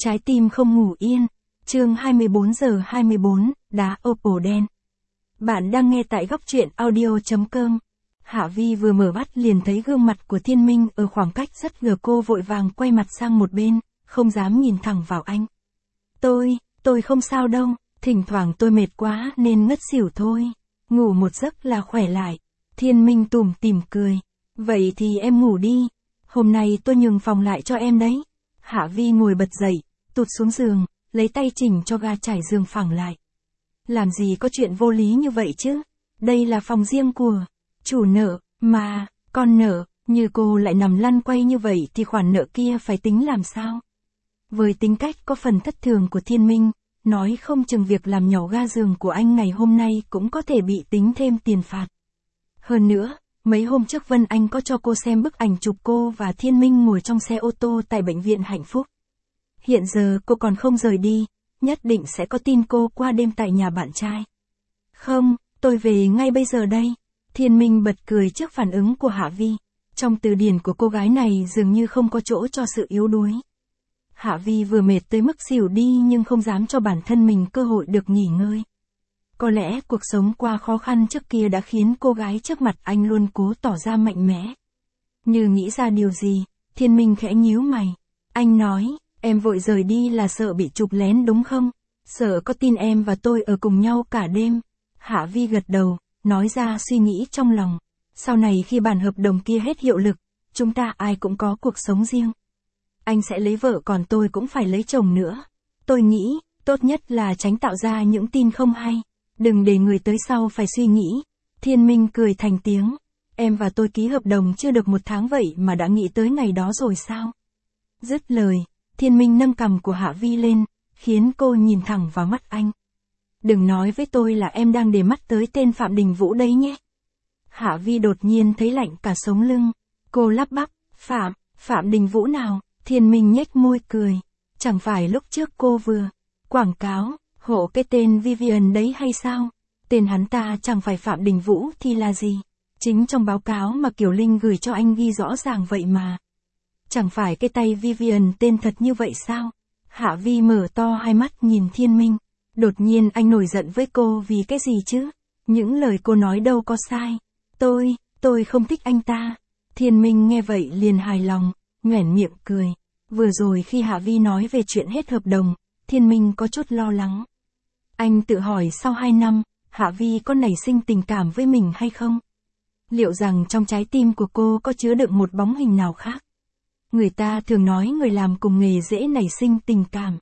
Trái tim không ngủ yên. Chương 24:24, đá opal đen. Bạn đang nghe tại góc truyện audio.com. Hạ Vi vừa mở mắt liền thấy gương mặt của Thiên Minh ở khoảng cách rất gần, cô vội vàng quay mặt sang một bên, không dám nhìn thẳng vào anh. Tôi không sao đâu, thỉnh thoảng tôi mệt quá nên ngất xỉu thôi. Ngủ một giấc là khỏe lại. Thiên Minh tủm tỉm cười. Vậy thì em ngủ đi. Hôm nay tôi nhường phòng lại cho em đấy. Hạ Vi ngồi bật dậy, tụt xuống giường, lấy tay chỉnh cho ga trải giường phẳng lại. Làm gì có chuyện vô lý như vậy chứ? Đây là phòng riêng của chủ nợ, mà, con nợ, như cô lại nằm lăn quay như vậy thì khoản nợ kia phải tính làm sao? Với tính cách có phần thất thường của Thiên Minh, nói không chừng việc làm nhỏ ga giường của anh ngày hôm nay cũng có thể bị tính thêm tiền phạt. Hơn nữa, mấy hôm trước Vân Anh có cho cô xem bức ảnh chụp cô và Thiên Minh ngồi trong xe ô tô tại bệnh viện Hạnh Phúc. Hiện giờ cô còn không rời đi, nhất định sẽ có tin cô qua đêm tại nhà bạn trai. Không, tôi về ngay bây giờ đây. Thiên Minh bật cười trước phản ứng của Hạ Vi. Trong từ điển của cô gái này dường như không có chỗ cho sự yếu đuối. Hạ Vi vừa mệt tới mức xỉu đi nhưng không dám cho bản thân mình cơ hội được nghỉ ngơi. Có lẽ cuộc sống qua khó khăn trước kia đã khiến cô gái trước mặt anh luôn cố tỏ ra mạnh mẽ. Như nghĩ ra điều gì, Thiên Minh khẽ nhíu mày. Anh nói, em vội rời đi là sợ bị chụp lén đúng không? Sợ có tin em và tôi ở cùng nhau cả đêm. Hạ Vi gật đầu, nói ra suy nghĩ trong lòng. Sau này khi bản hợp đồng kia hết hiệu lực, chúng ta ai cũng có cuộc sống riêng. Anh sẽ lấy vợ còn tôi cũng phải lấy chồng nữa. Tôi nghĩ, tốt nhất là tránh tạo ra những tin không hay. Đừng để người tới sau phải suy nghĩ. Thiên Minh cười thành tiếng. Em và tôi ký hợp đồng chưa được 1 tháng vậy mà đã nghĩ tới ngày đó rồi sao? Dứt lời, Thiên Minh nâng cằm của Hạ Vi lên, khiến cô nhìn thẳng vào mắt anh. Đừng nói với tôi là em đang để mắt tới tên Phạm Đình Vũ đấy nhé. Hạ Vi đột nhiên thấy lạnh cả sống lưng. Cô lắp bắp, Phạm Đình Vũ nào? Thiên Minh nhếch môi cười. Chẳng phải lúc trước cô vừa quảng cáo hộ cái tên Vivian đấy hay sao? Tên hắn ta chẳng phải Phạm Đình Vũ thì là gì? Chính trong báo cáo mà Kiều Linh gửi cho anh ghi rõ ràng vậy mà. Chẳng phải cái tay Vivian tên thật như vậy sao? Hạ Vi mở to hai mắt nhìn Thiên Minh. Đột nhiên anh nổi giận với cô vì cái gì chứ? Những lời cô nói đâu có sai. Tôi không thích anh ta. Thiên Minh nghe vậy liền hài lòng, nhoẻn miệng cười. Vừa rồi khi Hạ Vi nói về chuyện hết hợp đồng, Thiên Minh có chút lo lắng. Anh tự hỏi sau 2 năm, Hạ Vi có nảy sinh tình cảm với mình hay không? Liệu rằng trong trái tim của cô có chứa đựng một bóng hình nào khác? Người ta thường nói người làm cùng nghề dễ nảy sinh tình cảm.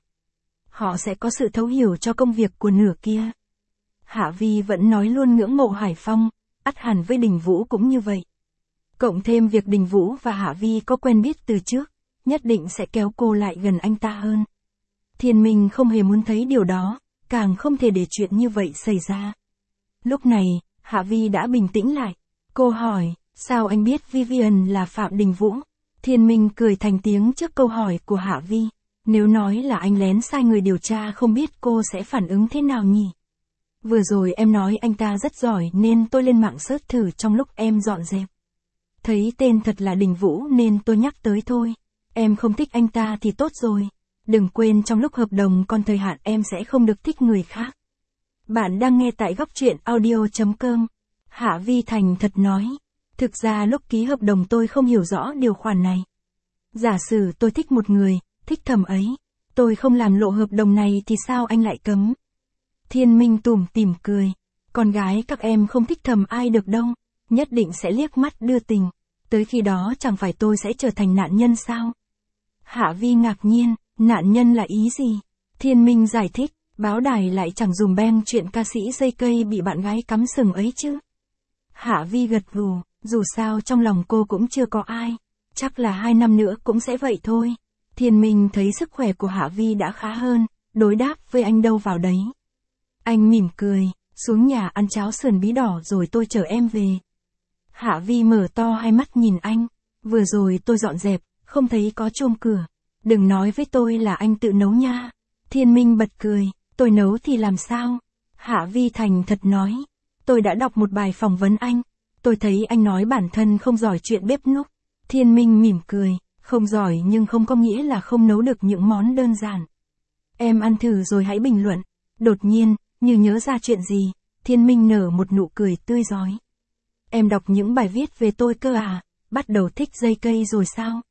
Họ sẽ có sự thấu hiểu cho công việc của nửa kia. Hạ Vi vẫn nói luôn ngưỡng mộ Hải Phong, ắt hẳn với Đình Vũ cũng như vậy. Cộng thêm việc Đình Vũ và Hạ Vi có quen biết từ trước, nhất định sẽ kéo cô lại gần anh ta hơn. Thiên Minh không hề muốn thấy điều đó, càng không thể để chuyện như vậy xảy ra. Lúc này, Hạ Vi đã bình tĩnh lại. Cô hỏi, sao anh biết Vivian là Phạm Đình Vũ? Thiên Minh cười thành tiếng trước câu hỏi của Hạ Vi. Nếu nói là anh lén sai người điều tra không biết cô sẽ phản ứng thế nào nhỉ? Vừa rồi em nói anh ta rất giỏi nên tôi lên mạng search thử trong lúc em dọn dẹp. Thấy tên thật là Đình Vũ nên tôi nhắc tới thôi. Em không thích anh ta thì tốt rồi. Đừng quên trong lúc hợp đồng còn thời hạn em sẽ không được thích người khác. Bạn đang nghe tại góc truyện audio.com. Hạ Vi thành thật nói. Thực ra lúc ký hợp đồng tôi không hiểu rõ điều khoản này. Giả sử tôi thích một người, thích thầm ấy. Tôi không làm lộ hợp đồng này thì sao anh lại cấm? Thiên Minh tủm tỉm cười. Con gái các em không thích thầm ai được đâu. Nhất định sẽ liếc mắt đưa tình. Tới khi đó chẳng phải tôi sẽ trở thành nạn nhân sao? Hạ Vi ngạc nhiên, nạn nhân là ý gì? Thiên Minh giải thích, báo đài lại chẳng dùm beng chuyện ca sĩ dây cây bị bạn gái cắm sừng ấy chứ. Hạ Vi gật gù, dù sao trong lòng cô cũng chưa có ai. Chắc là 2 năm nữa cũng sẽ vậy thôi. Thiên Minh thấy sức khỏe của Hạ Vi đã khá hơn, đối đáp với anh đâu vào đấy. Anh mỉm cười, xuống nhà ăn cháo sườn bí đỏ rồi tôi chở em về. Hạ Vi mở to hai mắt nhìn anh. Vừa rồi tôi dọn dẹp, không thấy có chuông cửa. Đừng nói với tôi là anh tự nấu nha. Thiên Minh bật cười, tôi nấu thì làm sao? Hạ Vi thành thật nói. Tôi đã đọc một bài phỏng vấn anh. Tôi thấy anh nói bản thân không giỏi chuyện bếp núc. Thiên Minh mỉm cười, Không giỏi nhưng không có nghĩa là không nấu được những món đơn giản. Em ăn thử rồi hãy bình luận. Đột nhiên, như nhớ ra chuyện gì, Thiên Minh nở một nụ cười tươi rói. Em đọc những bài viết về tôi cơ à, bắt đầu thích dây cây rồi sao?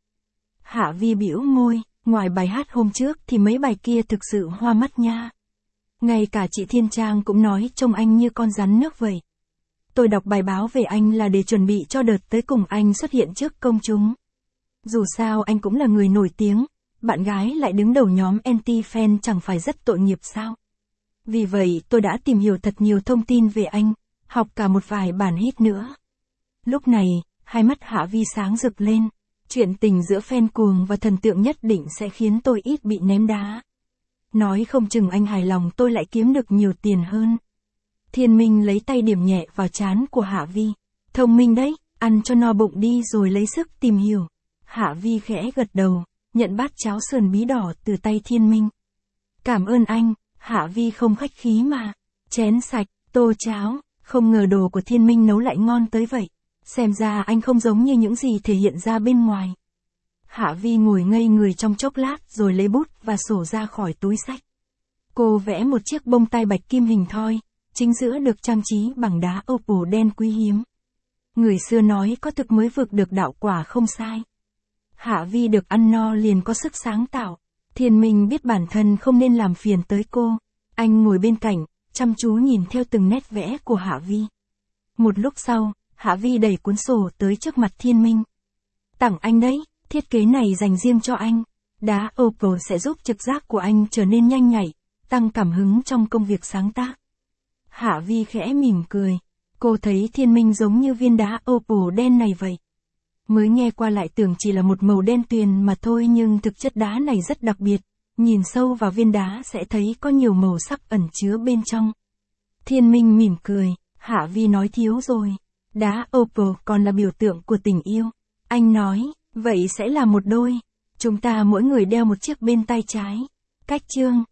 Hạ Vi bĩu môi, ngoài bài hát hôm trước thì mấy bài kia thực sự hoa mắt nha. Ngay cả chị Thiên Trang cũng nói trông anh như con rắn nước vậy. Tôi đọc bài báo về anh là để chuẩn bị cho đợt tới cùng anh xuất hiện trước công chúng. Dù sao anh cũng là người nổi tiếng, bạn gái lại đứng đầu nhóm anti-fan chẳng phải rất tội nghiệp sao? Vì vậy tôi đã tìm hiểu thật nhiều thông tin về anh, học cả một vài bản hit nữa. Lúc này, hai mắt Hạ Vi sáng rực lên. Chuyện tình giữa fan cuồng và thần tượng nhất định sẽ khiến tôi ít bị ném đá. Nói không chừng anh hài lòng tôi lại kiếm được nhiều tiền hơn. Thiên Minh lấy tay điểm nhẹ vào trán của Hạ Vi. Thông minh đấy, ăn cho no bụng đi rồi lấy sức tìm hiểu. Hạ Vi khẽ gật đầu, nhận bát cháo sườn bí đỏ từ tay Thiên Minh. Cảm ơn anh, Hạ Vi không khách khí mà. Chén sạch, tô cháo, không ngờ đồ của Thiên Minh nấu lại ngon tới vậy. Xem ra anh không giống như những gì thể hiện ra bên ngoài. Hạ Vi ngồi ngây người trong chốc lát rồi lấy bút và sổ ra khỏi túi xách. Cô vẽ một chiếc bông tai bạch kim hình thoi, chính giữa được trang trí bằng đá opal đen quý hiếm. Người xưa nói có thực mới vực được đạo quả không sai. Hạ Vi được ăn no liền có sức sáng tạo. Thiên Minh biết bản thân không nên làm phiền tới cô. Anh ngồi bên cạnh, chăm chú nhìn theo từng nét vẽ của Hạ Vi. Một lúc sau, Hạ Vi đẩy cuốn sổ tới trước mặt Thiên Minh. Tặng anh đấy, thiết kế này dành riêng cho anh. Đá opal sẽ giúp trực giác của anh trở nên nhanh nhạy, tăng cảm hứng trong công việc sáng tác. Hạ Vi khẽ mỉm cười. Cô thấy Thiên Minh giống như viên đá opal đen này vậy. Mới nghe qua lại tưởng chỉ là một màu đen tuyền mà thôi nhưng thực chất đá này rất đặc biệt. Nhìn sâu vào viên đá sẽ thấy có nhiều màu sắc ẩn chứa bên trong. Thiên Minh mỉm cười. Hạ Vi nói thiếu rồi. Đá opal còn là biểu tượng của tình yêu. Anh nói, vậy sẽ là một đôi. Chúng ta mỗi người đeo một chiếc bên tay trái. Cách chương